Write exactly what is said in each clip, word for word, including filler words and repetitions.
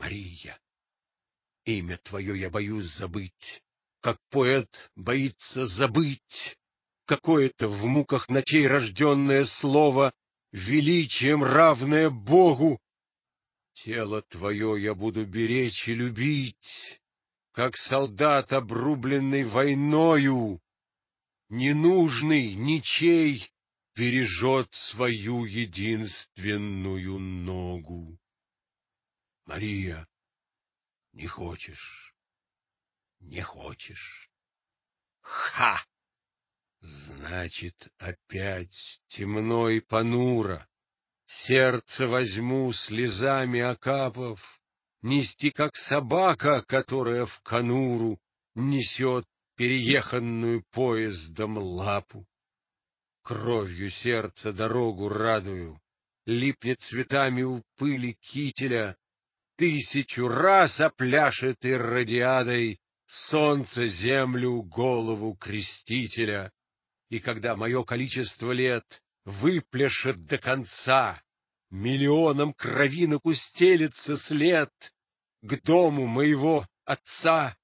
Мария, имя твое я боюсь забыть, как поэт боится забыть какое-то в муках ночей рожденное слово, величием равное Богу. Тело твое я буду беречь и любить, как солдат, обрубленный войною, ненужный ничей бережет свою единственную ногу. Мария, не хочешь, не хочешь. Ха! Значит, опять темно и понуро. Сердце возьму, слезами окапав, нести, как собака, которая в конуру несет перееханную поездом лапу. Кровью сердца дорогу радую, липнет цветами у пыли кителя, тысячу раз опляшет иррадиадой солнце землю голову крестителя. И когда мое количество лет выпляшет до конца, миллионом кровинок устелится след к дому моего отца.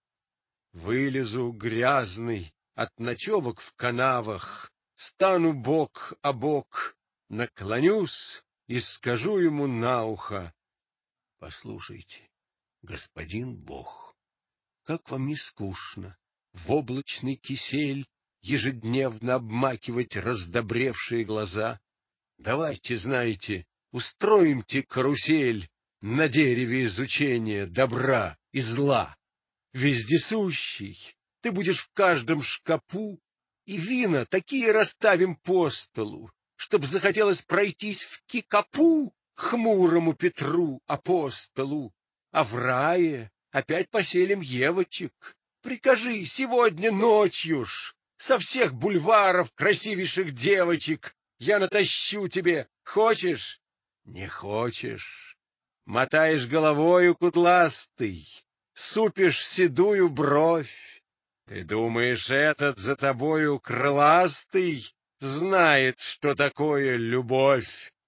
Вылезу грязный от ночевок в канавах, стану бок о бок, наклонюсь и скажу ему на ухо: послушайте, господин Бог, как вам не скучно в облачный кисель ежедневно обмакивать раздобревшие глаза? Давайте, знаете, устроимте карусель на дереве изучения добра и зла. Вездесущий, ты будешь в каждом шкапу, и вина такие расставим по столу, чтоб захотелось пройтись в кикапу хмурому Петру апостолу. А в рае опять поселим девочек. Прикажи сегодня ночью ж со всех бульваров красивейших девочек я натащу тебе. Хочешь? Не хочешь? Мотаешь головою кудластый, супишь седую бровь. Ты думаешь, этот за тобою крыластый знает, что такое любовь?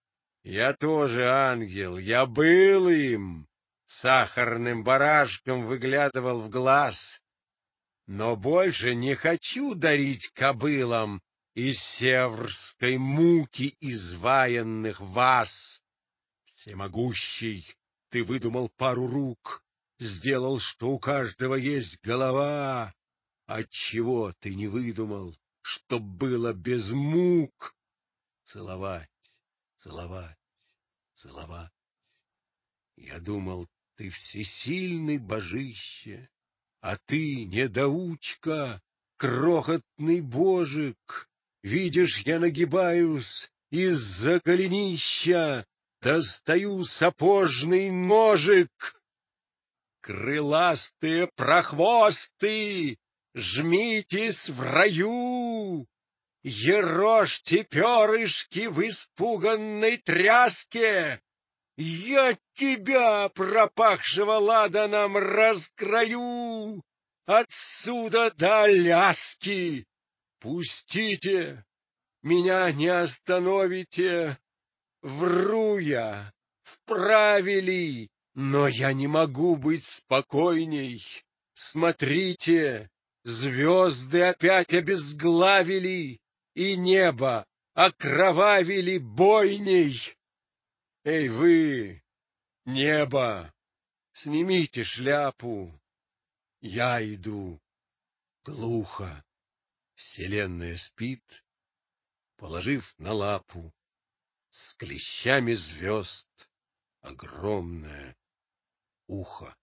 Я тоже ангел, я был им, сахарным барашком выглядывал в глаз, но больше не хочу дарить кобылам из севрской муки изваянных вас. Всемогущий, ты выдумал пару рук, сделал, что у каждого есть голова. Отчего ты не выдумал, чтоб было без мук? Целовать, целовать, целовать. Я думал, ты всесильный божище, а ты, недоучка, крохотный божик. Видишь, я нагибаюсь из-за голенища, достаю сапожный ножик. Крыластые прохвосты, жмитесь в раю, ерошьте перышки в испуганной тряске. Я тебя, пропахшего ладаном, раскрою отсюда до Аляски. Пустите, меня не остановите. Вру я, вправе ли, но я не могу быть спокойней. Смотрите, звезды опять обезглавили, и небо окровавили бойней. Эй вы, небо, снимите шляпу. Я иду. Глухо. Вселенная спит, положив на лапу с клещами звезд огромное ухо.